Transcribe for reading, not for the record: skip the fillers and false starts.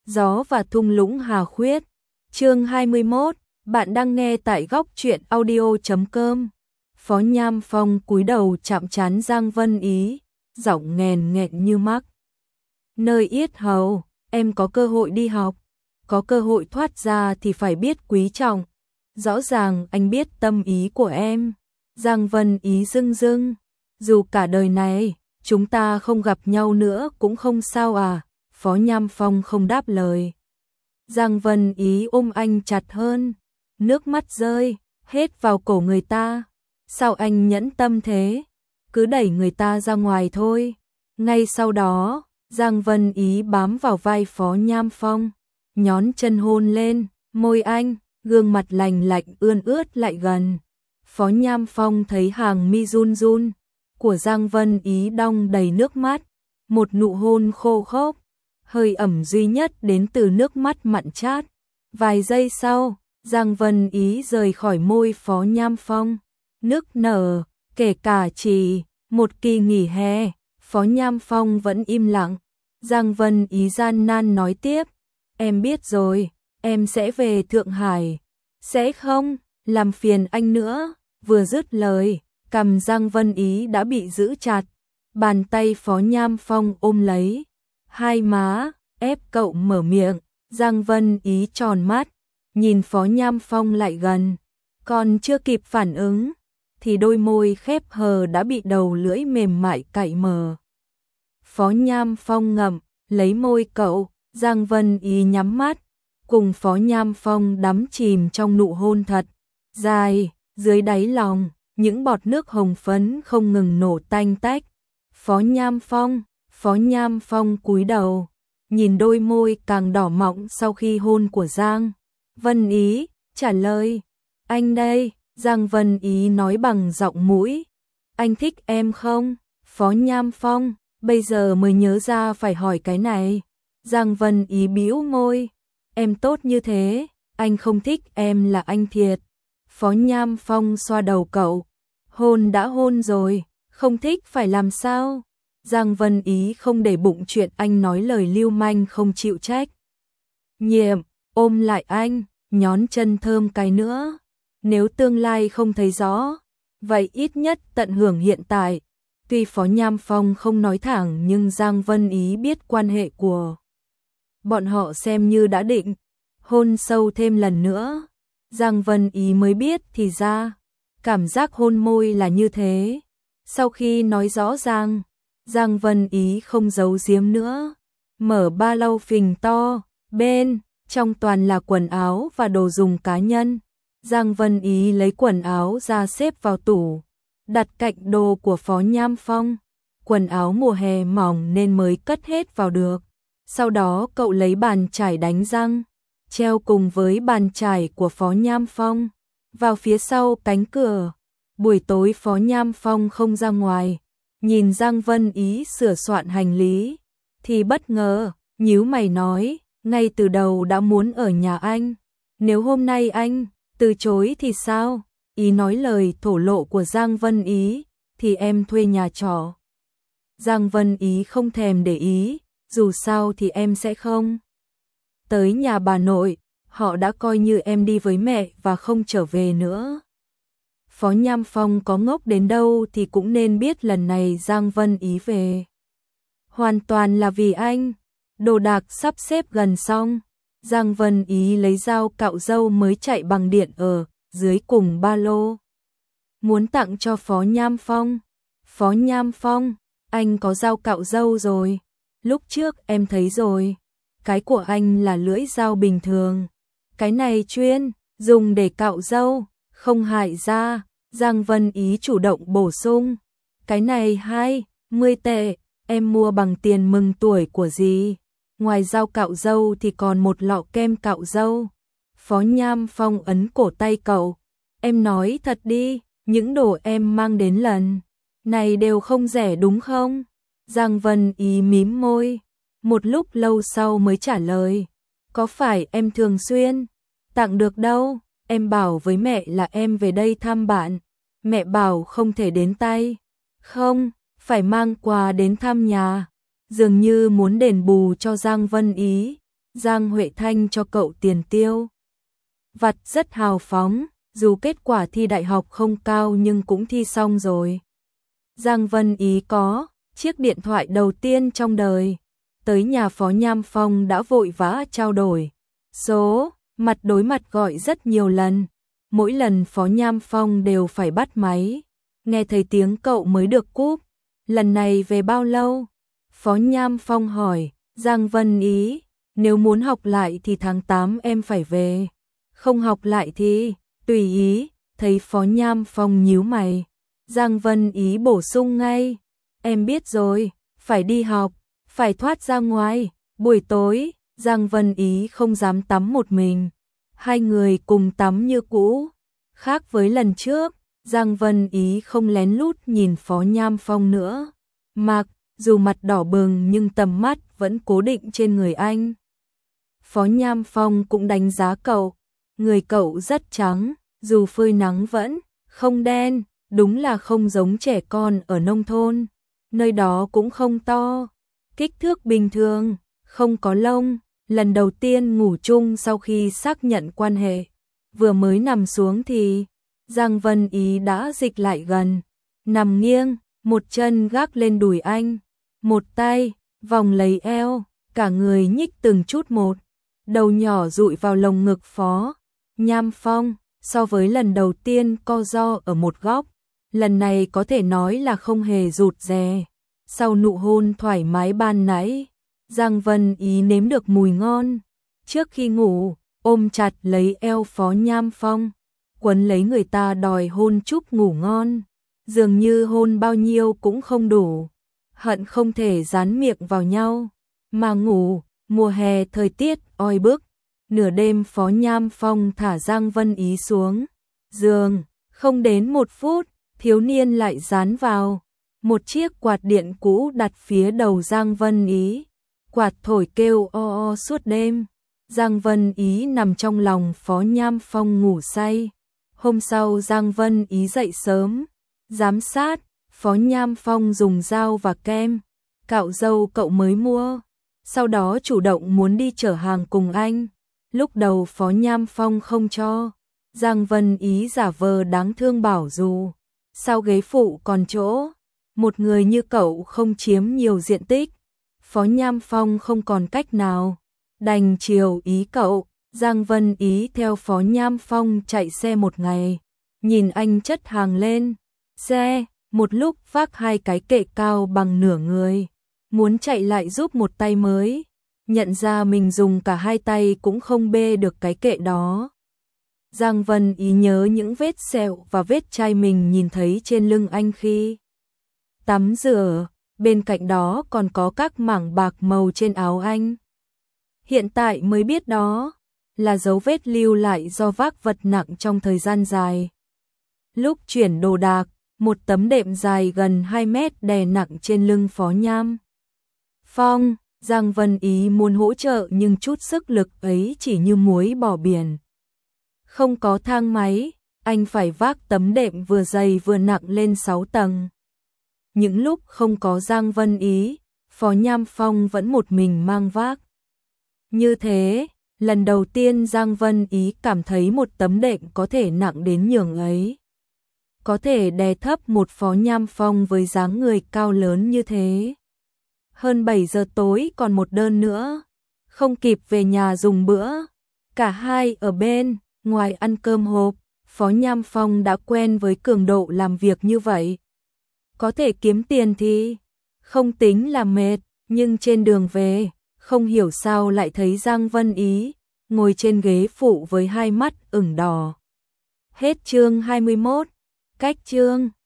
Gió và thung lũng Hà Khuyết. Chương 21, bạn đang nghe tại góc truyện audio.com. Phó Nham Phong cúi đầu chạm trán Giang Vân Ý, giọng nghèn nghẹn như mắc. Nơi yết hầu, em có cơ hội đi học, có cơ hội thoát ra thì phải biết quý trọng. Rõ ràng anh biết tâm ý của em. Giang Vân Ý rưng rưng, dù cả đời này chúng ta không gặp nhau nữa cũng không sao à? Phó Nham Phong không đáp lời. Giang Vân Ý ôm anh chặt hơn, nước mắt rơi hết vào cổ người ta. Sao anh nhẫn tâm thế? Cứ đẩy người ta ra ngoài thôi. Ngay sau đó, Giang Vân Ý bám vào vai Phó Nham Phong, nhón chân hôn lên môi anh, gương mặt lành lạnh ươn ướt lại gần. Phó Nham Phong thấy hàng mi run run của Giang Vân Ý đong đầy nước mắt, một nụ hôn khô khốc, hơi ẩm duy nhất đến từ nước mắt mặn chát. Vài giây sau, Giang Vân Ý rời khỏi môi Phó Nham Phong, nức nở. Kể cả chỉ một kỳ nghỉ hè, Phó Nham Phong vẫn im lặng. Giang Vân Ý gian nan nói tiếp, em biết rồi, em sẽ về Thượng Hải, sẽ không làm phiền anh nữa. Vừa dứt lời, cằm Giang Vân Ý đã bị giữ chặt, bàn tay Phó Nham Phong ôm lấy hai má, ép cậu mở miệng. Giang Vân Ý tròn mắt, nhìn Phó Nham Phong lại gần, còn chưa kịp phản ứng thì đôi môi khép hờ đã bị đầu lưỡi mềm mại cạy mở. Phó Nham Phong ngậm lấy môi cậu, Giang Vân Ý nhắm mắt, cùng Phó Nham Phong đắm chìm trong nụ hôn thật dài. Dưới đáy lòng, những bọt nước hồng phấn không ngừng nổ tanh tách. Phó Nham Phong cúi đầu, nhìn đôi môi càng đỏ mọng sau khi hôn của Giang Vân Ý, trả lời, anh đây. Giang Vân Ý nói bằng giọng mũi, anh thích em không? Phó Nham Phong bây giờ mới nhớ ra phải hỏi cái này. Giang Vân Ý bĩu môi, em tốt như thế, anh không thích em là anh thiệt. Phó Nham Phong xoa đầu cậu, hôn đã hôn rồi, không thích phải làm sao? Giang Vân Ý không để bụng chuyện anh nói lời lưu manh không chịu trách nhiệm, ôm lại anh, nhón chân thơm cái nữa. Nếu tương lai không thấy rõ, vậy ít nhất tận hưởng hiện tại. Tuy Phó Nham Phong không nói thẳng nhưng Giang Vân Ý biết quan hệ của bọn họ xem như đã định. Hôn sâu thêm lần nữa, Giang Vân Ý mới biết thì ra cảm giác hôn môi là như thế. Sau khi nói rõ ràng, Giang Vân Ý không giấu giếm nữa, mở ba lô phình to, bên trong toàn là quần áo và đồ dùng cá nhân. Giang Vân Ý lấy quần áo ra xếp vào tủ, đặt cạnh đồ của Phó Nham Phong. Quần áo mùa hè mỏng nên mới cất hết vào được. Sau đó cậu lấy bàn chải đánh răng, treo cùng với bàn chải của Phó Nham Phong vào phía sau cánh cửa. Buổi tối Phó Nham Phong không ra ngoài, nhìn Giang Vân Ý sửa soạn hành lý thì bất ngờ, nhíu mày nói, ngay từ đầu đã muốn ở nhà anh, nếu hôm nay anh từ chối thì sao? Ý nói lời thổ lộ của Giang Vân Ý, thì em thuê nhà trọ. Giang Vân Ý không thèm để ý, dù sao thì em sẽ không tới nhà bà nội, họ đã coi như em đi với mẹ và không trở về nữa. Phó Nham Phong có ngốc đến đâu thì cũng nên biết lần này Giang Vân Ý về hoàn toàn là vì anh. Đồ đạc sắp xếp gần xong, Giang Vân Ý lấy dao cạo râu mới chạy bằng điện ở dưới cùng ba lô, muốn tặng cho Phó Nham Phong. Phó Nham Phong, anh có dao cạo râu rồi, lúc trước em thấy rồi, cái của anh là lưỡi dao bình thường, cái này chuyên dùng để cạo râu, không hại da. Giang Vân Ý chủ động bổ sung, cái này 20 tệ, em mua bằng tiền mừng tuổi của dì. Ngoài dao cạo râu thì còn một lọ kem cạo râu. Phó Nham Phong ấn cổ tay cậu, em nói thật đi, những đồ em mang đến lần này đều không rẻ đúng không? Giang Vân Ý mím môi, một lúc lâu sau mới trả lời, có phải em thường xuyên tặng được đâu, em bảo với mẹ là em về đây thăm bạn, mẹ bảo không thể đến tay, không, phải mang quà đến thăm nhà. Dường như muốn đền bù cho Giang Vân Ý, Giang Huệ Thanh cho cậu tiền tiêu vặt rất hào phóng, dù kết quả thi đại học không cao nhưng cũng thi xong rồi. Giang Vân Ý có chiếc điện thoại đầu tiên trong đời, tới nhà Phó Nham Phong đã vội vã trao đổi số, mặt đối mặt gọi rất nhiều lần, mỗi lần Phó Nham Phong đều phải bắt máy, nghe thấy tiếng cậu mới được cúp. Lần này về bao lâu? Phó Nham Phong hỏi. Giang Vân Ý, nếu muốn học lại thì tháng 8 em phải về, không học lại thì tùy ý. Thấy Phó Nham Phong nhíu mày, Giang Vân Ý bổ sung ngay, em biết rồi, phải đi học, phải thoát ra ngoài. Buổi tối, Giang Vân Ý không dám tắm một mình, hai người cùng tắm như cũ. Khác với lần trước, Giang Vân Ý không lén lút nhìn Phó Nham Phong nữa, mặc dù mặt đỏ bừng nhưng tầm mắt vẫn cố định trên người anh. Phó Nham Phong cũng đánh giá cậu, người cậu rất trắng, dù phơi nắng vẫn không đen, đúng là không giống trẻ con ở nông thôn, nơi đó cũng không to, kích thước bình thường, không có lông. Lần đầu tiên ngủ chung sau khi xác nhận quan hệ, vừa mới nằm xuống thì Giang Vân Ý đã dịch lại gần, nằm nghiêng, một chân gác lên đùi anh, một tay vòng lấy eo, cả người nhích từng chút một, đầu nhỏ dụi vào lồng ngực Phó Nham Phong. So với lần đầu tiên co ro ở một góc, lần này có thể nói là không hề rụt rè. Sau nụ hôn thoải mái ban nãy, Giang Vân Ý nếm được mùi ngon. Trước khi ngủ, ôm chặt lấy eo Phó Nham Phong, quấn lấy người ta đòi hôn chúc ngủ ngon. Dường như hôn bao nhiêu cũng không đủ, hận không thể dán miệng vào nhau mà ngủ. Mùa hè thời tiết oi bức, nửa đêm Phó Nham Phong thả Giang Vân Ý xuống giường, không đến 1 phút, thiếu niên lại dán vào một chiếc quạt điện cũ đặt phía đầu Giang Vân Ý. Quạt thổi kêu o o suốt đêm. Giang Vân Ý nằm trong lòng Phó Nham Phong ngủ say. Hôm sau Giang Vân Ý dậy sớm, giám sát Phó Nham Phong dùng dao và kem cạo râu cậu mới mua, sau đó chủ động muốn đi chở hàng cùng anh. Lúc đầu Phó Nham Phong không cho, Giang Vân Ý giả vờ đáng thương bảo dù sau ghế phụ còn chỗ, một người như cậu không chiếm nhiều diện tích. Phó Nham Phong không còn cách nào, đành chiều ý cậu. Giang Vân Ý theo Phó Nham Phong chạy xe một ngày, nhìn anh chất hàng lên xe, một lúc vác 2 cái kệ cao bằng nửa người, muốn chạy lại giúp một tay mới, nhận ra mình dùng cả 2 tay cũng không bê được cái kệ đó. Giang Vân Ý nhớ những vết sẹo và vết chai mình nhìn thấy trên lưng anh khi tắm rửa, bên cạnh đó còn có các mảng bạc màu trên áo anh. Hiện tại mới biết đó là dấu vết lưu lại do vác vật nặng trong thời gian dài. Lúc chuyển đồ đạc, một tấm đệm dài gần 2 mét đè nặng trên lưng Phó Nham Phong. Giang Vân Ý muốn hỗ trợ nhưng chút sức lực ấy chỉ như muối bỏ biển. Không có thang máy, anh phải vác tấm đệm vừa dày vừa nặng lên 6 tầng. Những lúc không có Giang Vân Ý, Phó Nham Phong vẫn một mình mang vác. Như thế, lần đầu tiên Giang Vân Ý cảm thấy một tấm đệm có thể nặng đến nhường ấy. Có thể đè thấp một Phó Nham Phong với dáng người cao lớn như thế. Hơn 7 giờ tối còn một đơn nữa, không kịp về nhà dùng bữa. Cả hai ở bên ngoài ăn cơm hộp, Phó Nham Phong đã quen với cường độ làm việc như vậy. Có thể kiếm tiền thì không tính là mệt, nhưng trên đường về, không hiểu sao lại thấy Giang Vân Ý ngồi trên ghế phụ với 2 mắt ửng đỏ. Hết chương 21, cách chương